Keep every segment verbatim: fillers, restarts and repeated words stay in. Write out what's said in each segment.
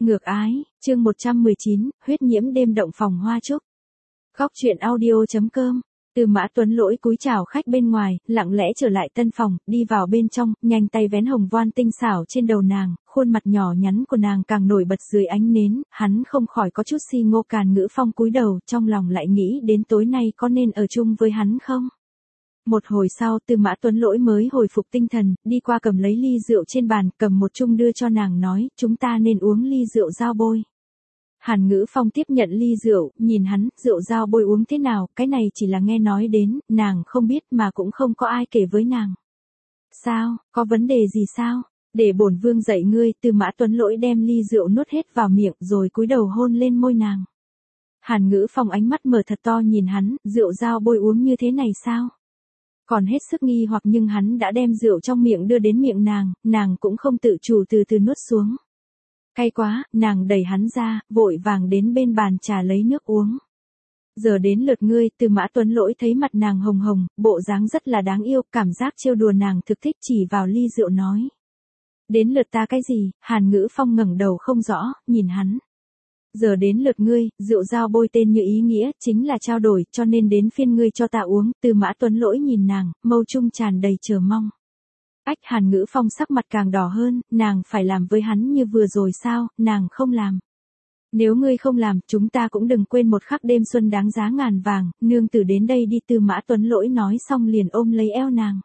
Ngược ái, chương một trăm mười chín, huyết nhiễm đêm động phòng hoa trúc. Góc truyện audio.com. Từ Mã Tuấn Lỗi cúi chào khách bên ngoài, lặng lẽ trở lại tân phòng, đi vào bên trong, nhanh tay vén hồng voan tinh xảo trên đầu nàng, khuôn mặt nhỏ nhắn của nàng càng nổi bật dưới ánh nến, hắn không khỏi có chút si ngô. Càn Ngữ Phong cúi đầu, trong lòng lại nghĩ đến tối nay có nên ở chung với hắn không? Một hồi sau, Từ Mã Tuấn Lỗi mới hồi phục tinh thần, đi qua cầm lấy ly rượu trên bàn, cầm một chung đưa cho nàng nói, chúng ta nên uống ly rượu dao bôi. Hàn Ngữ Phong tiếp nhận ly rượu, nhìn hắn, rượu dao bôi uống thế nào, cái này chỉ là nghe nói đến, nàng không biết mà cũng không có ai kể với nàng. Sao, có vấn đề gì sao? Để bổn vương dạy ngươi. Từ Mã Tuấn Lỗi đem ly rượu nuốt hết vào miệng rồi cúi đầu hôn lên môi nàng. Hàn Ngữ Phong ánh mắt mở thật to nhìn hắn, rượu dao bôi uống như thế này sao? Còn hết sức nghi hoặc nhưng hắn đã đem rượu trong miệng đưa đến miệng nàng, nàng cũng không tự chủ từ từ nuốt xuống. Cay quá, nàng đẩy hắn ra, vội vàng đến bên bàn trà lấy nước uống. Giờ đến lượt ngươi. Từ Mã Tuấn Lỗi thấy mặt nàng hồng hồng, bộ dáng rất là đáng yêu, cảm giác trêu đùa nàng thực thích, chỉ vào ly rượu nói. Đến lượt ta cái gì? Hàn Ngữ Phong ngẩng đầu không rõ, nhìn hắn. Giờ đến lượt ngươi. Rượu dao bôi tên như ý nghĩa, chính là trao đổi, cho nên đến phiên ngươi cho ta uống. Từ Mã Tuấn Lỗi nhìn nàng, mâu trung tràn đầy chờ mong. Ách. Hàn Ngữ Phong sắc mặt càng đỏ hơn, nàng phải làm với hắn như vừa rồi sao? Nàng không làm. Nếu ngươi không làm, chúng ta cũng đừng quên một khắc đêm xuân đáng giá ngàn vàng, nương tử đến đây đi. Từ Mã Tuấn Lỗi nói xong liền ôm lấy eo nàng.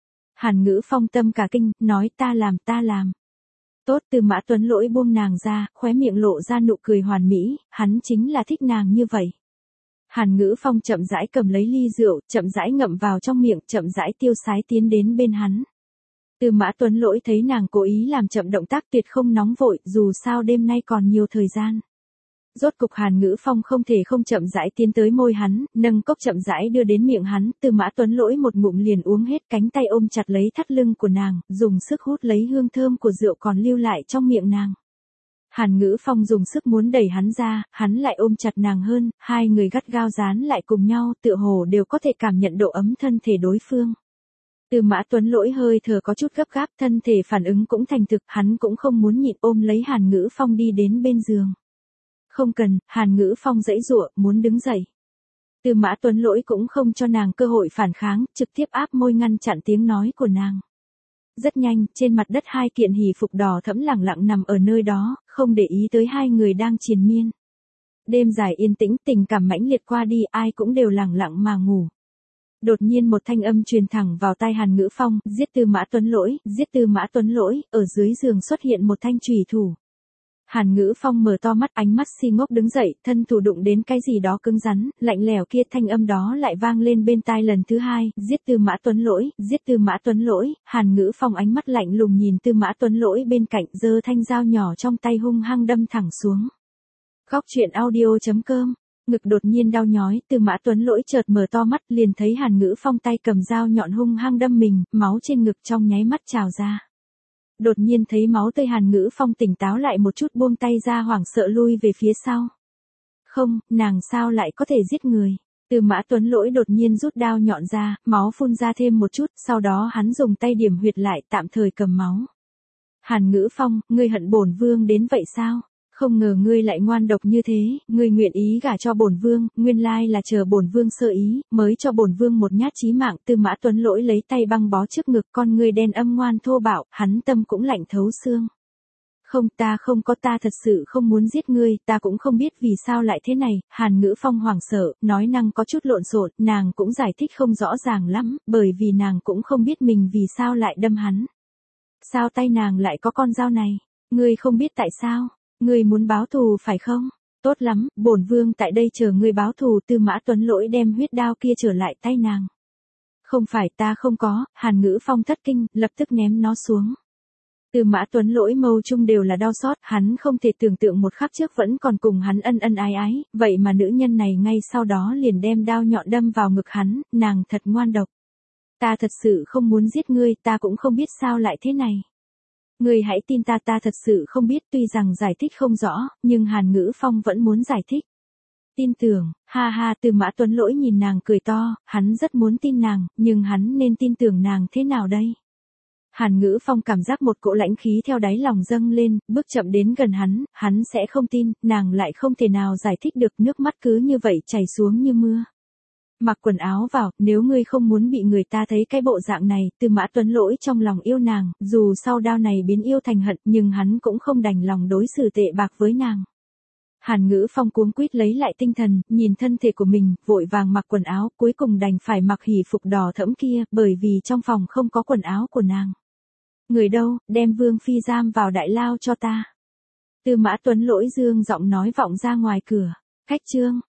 Hàn Ngữ Phong tâm cả kinh, nói ta làm ta làm. Tốt. Từ Mã Tuấn Lỗi buông nàng ra, khóe miệng lộ ra nụ cười hoàn mỹ, hắn chính là thích nàng như vậy. Hàn Ngữ Phong chậm rãi cầm lấy ly rượu, chậm rãi ngậm vào trong miệng, chậm rãi tiêu sái tiến đến bên hắn. Từ Mã Tuấn Lỗi thấy nàng cố ý làm chậm động tác, tuyệt không nóng vội, dù sao đêm nay còn nhiều thời gian. Rốt cục Hàn Ngữ Phong không thể không chậm rãi tiến tới môi hắn, nâng cốc chậm rãi đưa đến miệng hắn. Từ Mã Tuấn Lỗi một ngụm liền uống hết, cánh tay ôm chặt lấy thắt lưng của nàng, dùng sức hút lấy hương thơm của rượu còn lưu lại trong miệng nàng. Hàn Ngữ Phong dùng sức muốn đẩy hắn ra, hắn lại ôm chặt nàng hơn, hai người gắt gao dán lại cùng nhau, tựa hồ đều có thể cảm nhận độ ấm thân thể đối phương. Từ Mã Tuấn Lỗi hơi thở có chút gấp gáp, thân thể phản ứng cũng thành thực, hắn cũng không muốn nhịn, ôm lấy Hàn Ngữ Phong đi đến bên giường. Không cần. Hàn Ngữ Phong giãy giụa, muốn đứng dậy. Từ Mã Tuấn Lỗi cũng không cho nàng cơ hội phản kháng, trực tiếp áp môi ngăn chặn tiếng nói của nàng. Rất nhanh, trên mặt đất hai kiện hỷ phục đỏ thẫm lẳng lặng nằm ở nơi đó, không để ý tới hai người đang triền miên. Đêm dài yên tĩnh, tình cảm mãnh liệt qua đi, ai cũng đều lẳng lặng mà ngủ. Đột nhiên một thanh âm truyền thẳng vào tai Hàn Ngữ Phong, giết Từ Mã Tuấn Lỗi, giết Từ Mã Tuấn Lỗi. Ở dưới giường xuất hiện một thanh chùy thủ. Hàn Ngữ Phong mở to mắt, ánh mắt si ngốc đứng dậy, thân thủ đụng đến cái gì đó cứng rắn, lạnh lẽo kia. Thanh âm đó lại vang lên bên tai lần thứ hai, giết Từ Mã Tuấn Lỗi, giết Từ Mã Tuấn Lỗi. Hàn Ngữ Phong ánh mắt lạnh lùng nhìn Từ Mã Tuấn Lỗi bên cạnh, giơ thanh dao nhỏ trong tay hung hăng đâm thẳng xuống. Góc truyện audio.com. Ngực đột nhiên đau nhói, Từ Mã Tuấn Lỗi chợt mở to mắt, liền thấy Hàn Ngữ Phong tay cầm dao nhọn hung hăng đâm mình, máu trên ngực trong nháy mắt trào ra. Đột nhiên thấy máu tươi, Hàn Ngữ Phong tỉnh táo lại một chút, buông tay ra, hoảng sợ lui về phía sau. Không, nàng sao lại có thể giết người? Từ Mã Tuấn Lỗi đột nhiên rút đao nhọn ra, máu phun ra thêm một chút, sau đó hắn dùng tay điểm huyệt lại, tạm thời cầm máu. Hàn Ngữ Phong, ngươi hận bổn vương đến vậy sao? Không ngờ ngươi lại ngoan độc như thế, ngươi nguyện ý gả cho bổn vương, nguyên lai là chờ bổn vương sơ ý, mới cho bổn vương một nhát chí mạng. Từ Mã Tuấn Lỗi lấy tay băng bó trước ngực, con ngươi đen âm ngoan thô bạo, hắn tâm cũng lạnh thấu xương. Không, ta không có, ta thật sự không muốn giết ngươi, ta cũng không biết vì sao lại thế này. Hàn Ngữ Phong hoảng sợ, nói năng có chút lộn xộn, nàng cũng giải thích không rõ ràng lắm, bởi vì nàng cũng không biết mình vì sao lại đâm hắn. Sao tay nàng lại có con dao này? Ngươi không biết tại sao? Ngươi muốn báo thù phải không? Tốt lắm, bổn vương tại đây chờ ngươi báo thù. Từ Mã Tuấn Lỗi đem huyết đao kia trở lại tay nàng. Không phải, ta không có. Hàn Ngữ Phong thất kinh, lập tức ném nó xuống. Từ Mã Tuấn Lỗi mâu trung đều là đau xót, hắn không thể tưởng tượng một khắc trước vẫn còn cùng hắn ân ân ái ái, vậy mà nữ nhân này ngay sau đó liền đem đao nhọn đâm vào ngực hắn, nàng thật ngoan độc. Ta thật sự không muốn giết ngươi, ta cũng không biết sao lại thế này. Ngươi hãy tin ta, ta thật sự không biết. Tuy rằng giải thích không rõ, nhưng Hàn Ngữ Phong vẫn muốn giải thích. Tin tưởng, ha ha. Từ Mã Tuấn Lỗi nhìn nàng cười to, hắn rất muốn tin nàng, nhưng hắn nên tin tưởng nàng thế nào đây? Hàn Ngữ Phong cảm giác một cỗ lãnh khí theo đáy lòng dâng lên, bước chậm đến gần hắn, hắn sẽ không tin, nàng lại không thể nào giải thích được, nước mắt cứ như vậy chảy xuống như mưa. Mặc quần áo vào, nếu ngươi không muốn bị người ta thấy cái bộ dạng này, Tư Mã Tuấn Lỗi trong lòng yêu nàng, dù sau đao này biến yêu thành hận, nhưng hắn cũng không đành lòng đối xử tệ bạc với nàng. Hàn Ngữ Phong cuống quýt lấy lại tinh thần, nhìn thân thể của mình, vội vàng mặc quần áo, cuối cùng đành phải mặc hỉ phục đỏ thẫm kia, bởi vì trong phòng không có quần áo của nàng. Người đâu, đem Vương Phi giam vào đại lao cho ta. Tư Mã Tuấn Lỗi dương giọng nói vọng ra ngoài cửa. Khách trương.